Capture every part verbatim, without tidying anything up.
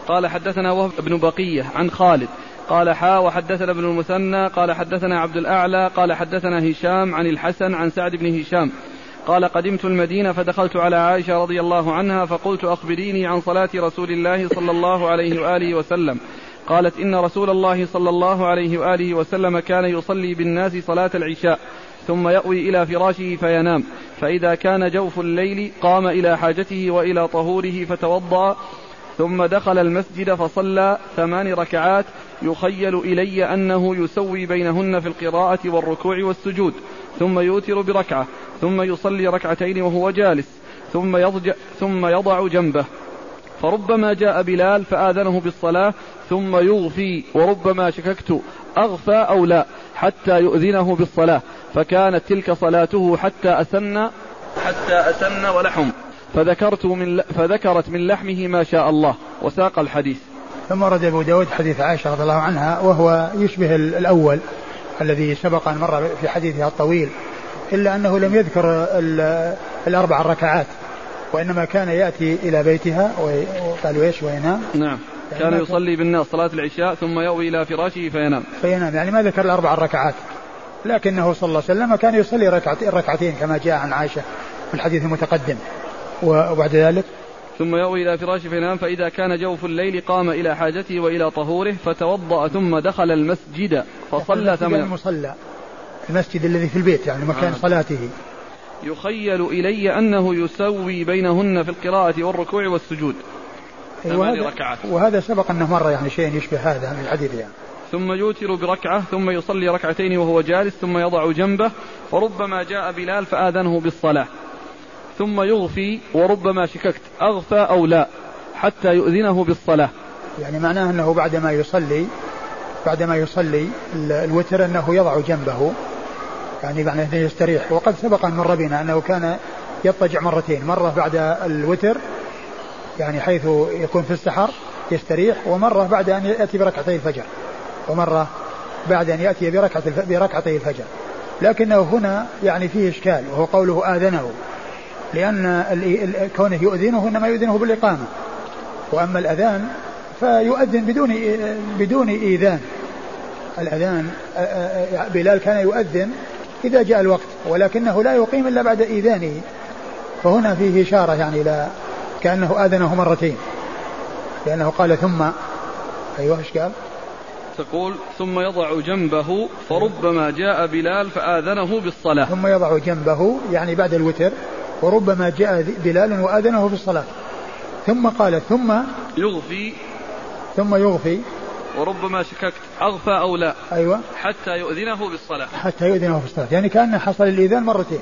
قال حدثنا وهب بن بقية عن خالد قال حا وحدثنا ابن المثنى قال حدثنا عبد الأعلى قال حدثنا هشام عن الحسن عن سعد بن هشام قال قدمت المدينة فدخلت على عائشة رضي الله عنها فقلت أخبريني عن صلاة رسول الله صلى الله عليه وآله وسلم. قالت إن رسول الله صلى الله عليه وآله وسلم كان يصلي بالناس صلاة العشاء ثم يأوي إلى فراشه فينام، فإذا كان جوف الليل قام إلى حاجته وإلى طهوره فتوضأ ثم دخل المسجد فصلى ثمان ركعات يخيل إلي أنه يسوي بينهن في القراءة والركوع والسجود، ثم يوتر بركعة ثم يصلي ركعتين وهو جالس ثم يضجع ثم يضع جنبه، فربما جاء بلال فآذنه بالصلاة ثم يغفي، وربما شككت أغفى أو لا حتى يؤذنه بالصلاة، فكانت تلك صلاته حتى أسن حتى أسن ولحم، فذكرت من فذكرت من لحمه ما شاء الله، وساق الحديث. ثم رد أبو داود حديث عائشة رضي الله عنها وهو يشبه الأول الذي سبق أن مر في حديثها الطويل، إلا أنه لم يذكر الأربع ركعات، وإنما كان يأتي إلى بيتها وقالوا إيش وينام. نعم، كان يصلي بالناس صلاة العشاء ثم يأوي إلى فراشه فينام فينام يعني ما ذكر الأربع ركعات، لكنه صلى الله عليه وسلم كان يصلي ركعتين كما جاء عن عائشة في الحديث المتقدم. وبعد ذلك ثم يأوي إلى فراشه فينام، فإذا كان جوف الليل قام إلى حاجته وإلى طهوره فتوضأ ثم دخل المسجد فصلى ثمان المصلى المسجد الذي في البيت يعني مكان آه. صلاته. يخيل إلي أنه يسوي بينهن في القراءة والركوع والسجود ثمان ركعات، وهذا سبق أنه مرة يعني شيء يشبه هذا من الحديث يعني. ثم يوتر بركعة ثم يصلي ركعتين وهو جالس ثم يضع جنبه، فربما جاء بلال فآذنه بالصلاة ثم يغفي، وربما شككت أغفى أو لا حتى يؤذنه بالصلاة. يعني معناه أنه بعدما يصلي بعدما يصلي الوتر أنه يضع جنبه يعني معناه أنه يستريح. وقد سبق أن مر بنا أنه كان يضطجع مرتين، مرة بعد الوتر يعني حيث يكون في السحر يستريح، ومرة بعد أن يأتي بركعتي الفجر، ومرة بعد أن يأتي بركعتي الفجر. لكنه هنا يعني فيه إشكال، وهو قوله آذنه، لأن كونه يؤذنه إنما يؤذنه بالإقامة، وأما الأذان فيؤذن بدون بدون إيذان. الأذان بلال كان يؤذن إذا جاء الوقت، ولكنه لا يقيم إلا بعد إيذانه، فهنا فيه إشارة يعني لا كأنه آذنه مرتين، لأنه قال ثم أيوه إيش قال؟ تقول ثم يضع جنبه فربما جاء بلال فآذنه بالصلاة. ثم يضع جنبه يعني بعد الوتر، وربما جاء بلال وآذنه بالصلاة. ثم قال ثم يغفي ثم يغفي وربما شككت أغفى أو لا أيوة حتى يؤذنه بالصلاة حتى يؤذنه بالصلاة، يعني كأن حصل الإذان مرتين،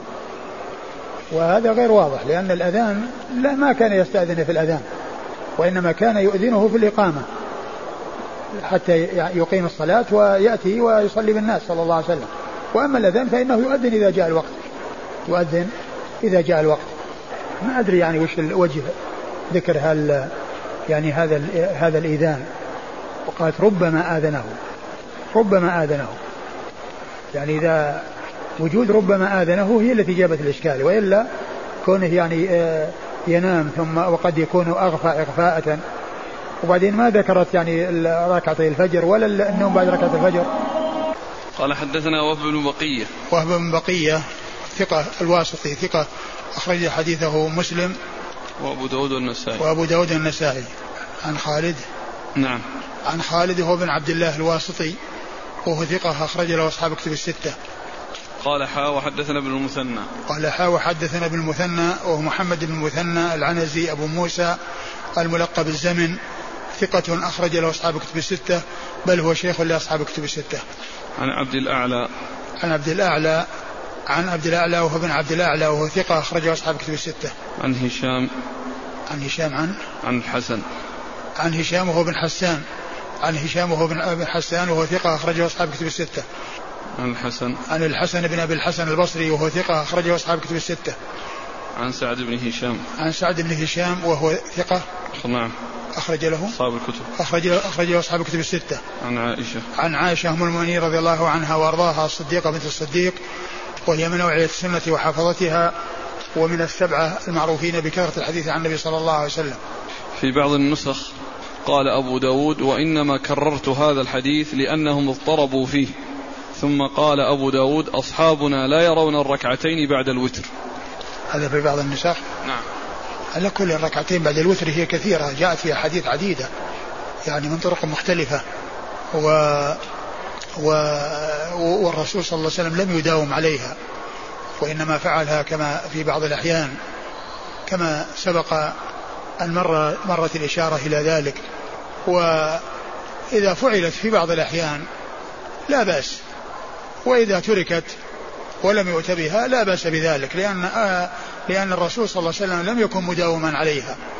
وهذا غير واضح، لأن الأذان لا ما كان يستأذن في الأذان، وإنما كان يؤذنه في الإقامة حتى يقيم الصلاة ويأتي ويصلي بالناس صلى الله عليه وسلم. وأما الأذان فإنه يؤذن إذا جاء الوقت، يؤذن إذا جاء الوقت. ما أدري يعني وش الوجه ذكر هال يعني هذا هذا الإذان، وقالت ربما آذنه ربما آذنه يعني إذا وجود ربما آذنه هي التي جابت الإشكال، وإلا كونه يعني ينام ثم وقد يكون أغفى إغفاءة. وبعدين ما ذكرت يعني ركعتي الفجر ولا النوم بعد ركعة الفجر. قال حدثنا وهب بن بقية وهب بن بقية ثقة الواسطي ثقة أخرج حديثه مسلم وأبو داود والنسائي وأبو داود النسائي. عن خالد نعم عن خالد هو بن عبد الله الواسطي وهو ثقة أخرج له أصحاب كتب الستة. قال حا وحدثنا ابن المثنى قال حا وحدثنا ابن المثنى وهو محمد بن المثنى العنزي أبو موسى الملقب الزمن ثقة أخرج له أصحاب كتب الستة، بل هو شيخ لأصحاب كتب الستة. عن عبد الأعلى عن عبد الأعلى عن عبد الأعلى وهو بن عبد الأعلى وهو ثقة أخرج له أصحاب كتب الستة. عن هشام عن هشام عن عن الحسن عن هشام وهو بن حسان عن هشام وهو بن حسان وهو ثقة أخرجه أصحاب كتب الستة. عن الحسن عن الحسن بن أبي الحسن البصري وهو ثقة أخرجه أصحاب كتب الستة. عن سعد بن هشام عن سعد بن هشام وهو ثقة نعم أخرج له أصحاب الكتب أخرج له أخرج له أصحاب كتب الستة. عن عائشة عن عائشة أم المؤمنين رضي الله عنها وأرضاها الصديقة بنت الصديق، وهي من أوعية السنة وحافظتها، ومن السبعة المعروفين بكثرة الحديث عن النبي صلى الله عليه وسلم. في بعض النسخ قال أبو داود وإنما كررت هذا الحديث لأنهم اضطربوا فيه. ثم قال أبو داود أصحابنا لا يرون الركعتين بعد الوتر. هذا في بعض النسخ. نعم. على كل الركعتين بعد الوتر هي كثيرة، جاءت فيها حديث عديدة يعني من طرق مختلفة، و... و... والرسول صلى الله عليه وسلم لم يداوم عليها، وإنما فعلها كما في بعض الأحيان كما سبق أن مر مرت الإشارة إلى ذلك. وإذا فعلت في بعض الأحيان لا بأس، وإذا تركت ولم يؤت بها لا بأس بذلك، لأن آه لأن الرسول صلى الله عليه وسلم لم يكن مداوما عليها.